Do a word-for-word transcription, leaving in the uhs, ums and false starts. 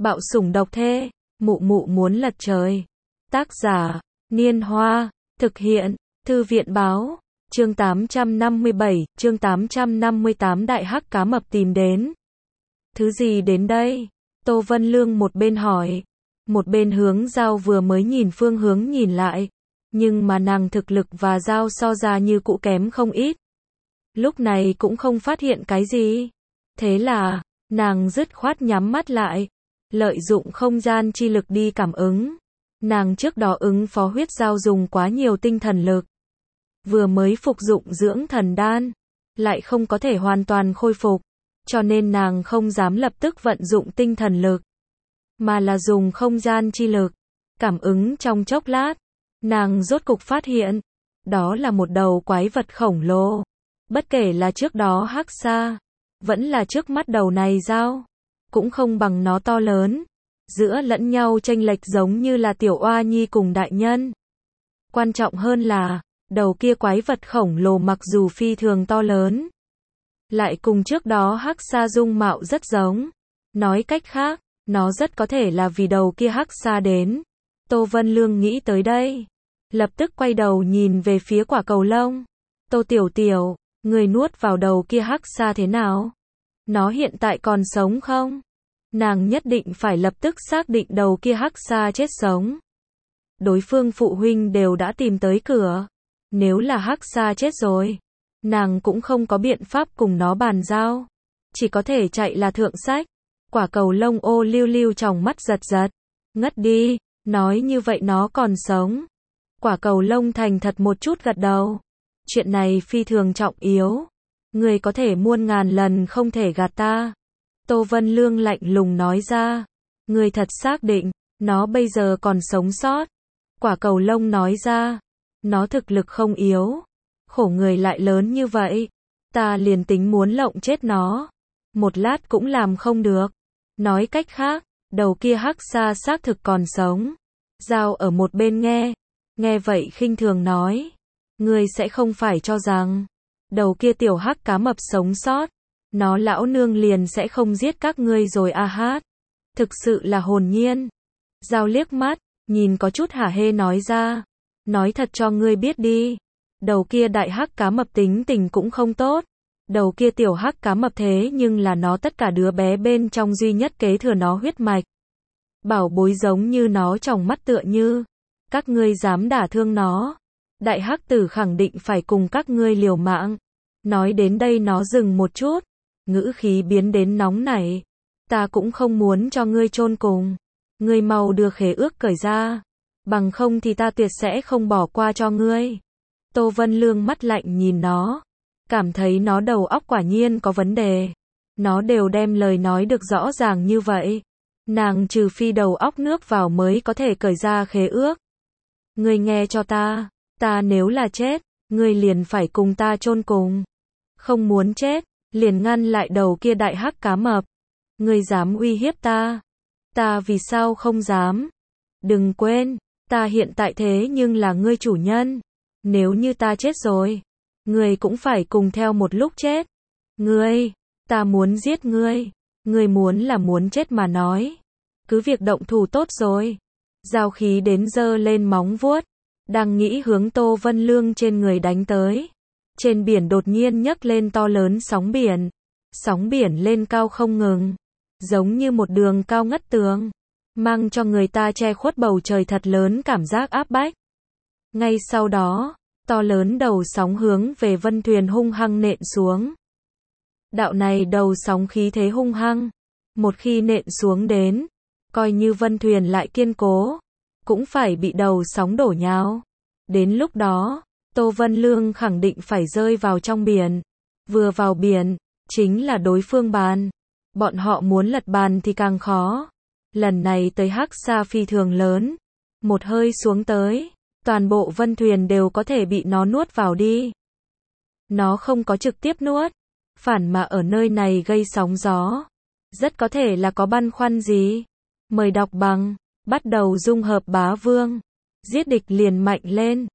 Bạo sủng độc thê, mụ mụ muốn lật trời. Tác giả, Niên Hoa, thực hiện, Thư viện báo, chương tám trăm năm mươi bảy, chương tám trăm năm mươi tám Đại hắc cá mập tìm đến. Thứ gì đến đây? Tô Vân Lương một bên hỏi, một bên hướng Dao vừa mới nhìn phương hướng nhìn lại, nhưng mà nàng thực lực và Dao so ra như cũ kém không ít. Lúc này cũng không phát hiện cái gì. Thế là, nàng dứt khoát nhắm mắt lại, lợi dụng không gian chi lực đi cảm ứng. Nàng trước đó ứng phó huyết Dao dùng quá nhiều tinh thần lực. Vừa mới phục dụng dưỡng thần đan, lại không có thể hoàn toàn khôi phục, cho nên nàng không dám lập tức vận dụng tinh thần lực, mà là dùng không gian chi lực. Cảm ứng trong chốc lát, nàng rốt cục phát hiện, đó là một đầu quái vật khổng lồ. Bất kể là trước đó hắc sa, vẫn là trước mắt đầu này Dao, cũng không bằng nó to lớn. Giữa lẫn nhau chênh lệch giống như là tiểu oa nhi cùng đại nhân. Quan trọng hơn là, đầu kia quái vật khổng lồ mặc dù phi thường to lớn, lại cùng trước đó hắc sa dung mạo rất giống. Nói cách khác, nó rất có thể là vì đầu kia hắc sa đến. Tô Vân Lương nghĩ tới đây, lập tức quay đầu nhìn về phía quả cầu lông. Tô Tiểu Tiểu, người nuốt vào đầu kia hắc sa thế nào? Nó hiện tại còn sống không? Nàng nhất định phải lập tức xác định đầu kia hắc sa chết sống. Đối phương phụ huynh đều đã tìm tới cửa. Nếu là hắc sa chết rồi, nàng cũng không có biện pháp cùng nó bàn giao. Chỉ có thể chạy là thượng sách. Quả cầu lông ô liu liu trong mắt giật giật. Ngất đi, nói như vậy nó còn sống. Quả cầu lông thành thật một chút gật đầu. Chuyện này phi thường trọng yếu. Người có thể muôn ngàn lần không thể gạt ta. Tô Vân Lương lạnh lùng nói ra. Người thật xác định, nó bây giờ còn sống sót. Quả cầu lông nói ra. Nó thực lực không yếu. Khổ người lại lớn như vậy. Ta liền tính muốn lộng chết nó. Một lát cũng làm không được. Nói cách khác, đầu kia hắc sa xác thực còn sống. Dao ở một bên nghe. Nghe vậy khinh thường nói. Ngươi sẽ không phải cho rằng, đầu kia tiểu hắc cá mập sống sót, nó lão nương liền sẽ không giết các ngươi rồi a hát. Thực sự là hồn nhiên. Dao liếc mắt, nhìn có chút hả hê nói ra. Nói thật cho ngươi biết đi. Đầu kia đại hắc cá mập tính tình cũng không tốt. Đầu kia tiểu hắc cá mập thế nhưng là nó tất cả đứa bé bên trong duy nhất kế thừa nó huyết mạch. Bảo bối giống như nó trong mắt tựa như. Các ngươi dám đả thương nó. Đại hắc tử khẳng định phải cùng các ngươi liều mạng. Nói đến đây nó dừng một chút. Ngữ khí biến đến nóng nảy. Ta cũng không muốn cho ngươi chôn cùng. Ngươi mau đưa khế ước cởi ra. Bằng không thì ta tuyệt sẽ không bỏ qua cho ngươi. Tô Vân Lương mắt lạnh nhìn nó. Cảm thấy nó đầu óc quả nhiên có vấn đề. Nó đều đem lời nói được rõ ràng như vậy. Nàng trừ phi đầu óc nước vào mới có thể cởi ra khế ước. Ngươi nghe cho ta. Ta nếu là chết, ngươi liền phải cùng ta chôn cùng. Không muốn chết, liền ngăn lại đầu kia đại hắc cá mập. Ngươi dám uy hiếp ta? Ta vì sao không dám? Đừng quên, ta hiện tại thế nhưng là ngươi chủ nhân. Nếu như ta chết rồi, ngươi cũng phải cùng theo một lúc chết. Ngươi, ta muốn giết ngươi. Ngươi muốn là muốn chết mà nói. Cứ việc động thủ tốt rồi. Dao khí đến giơ lên móng vuốt. Đang nghĩ hướng Tô Vân Lương trên người đánh tới. Trên biển đột nhiên nhấc lên to lớn sóng biển. Sóng biển lên cao không ngừng. Giống như một đường cao ngất tường. Mang cho người ta che khuất bầu trời thật lớn cảm giác áp bách. Ngay sau đó, to lớn đầu sóng hướng về vân thuyền hung hăng nện xuống. Đạo này đầu sóng khí thế hung hăng. Một khi nện xuống đến, coi như vân thuyền lại kiên cố, cũng phải bị đầu sóng đổ nhào. Đến lúc đó, Tô Vân Lương khẳng định phải rơi vào trong biển. Vừa vào biển, chính là đối phương bàn. Bọn họ muốn lật bàn thì càng khó. Lần này tới hắc sa phi thường lớn. Một hơi xuống tới, toàn bộ vân thuyền đều có thể bị nó nuốt vào đi. Nó không có trực tiếp nuốt, phản mà ở nơi này gây sóng gió. Rất có thể là có băn khoăn gì. Mời đọc bằng, bắt đầu dung hợp bá vương. Giết địch liền mạnh lên.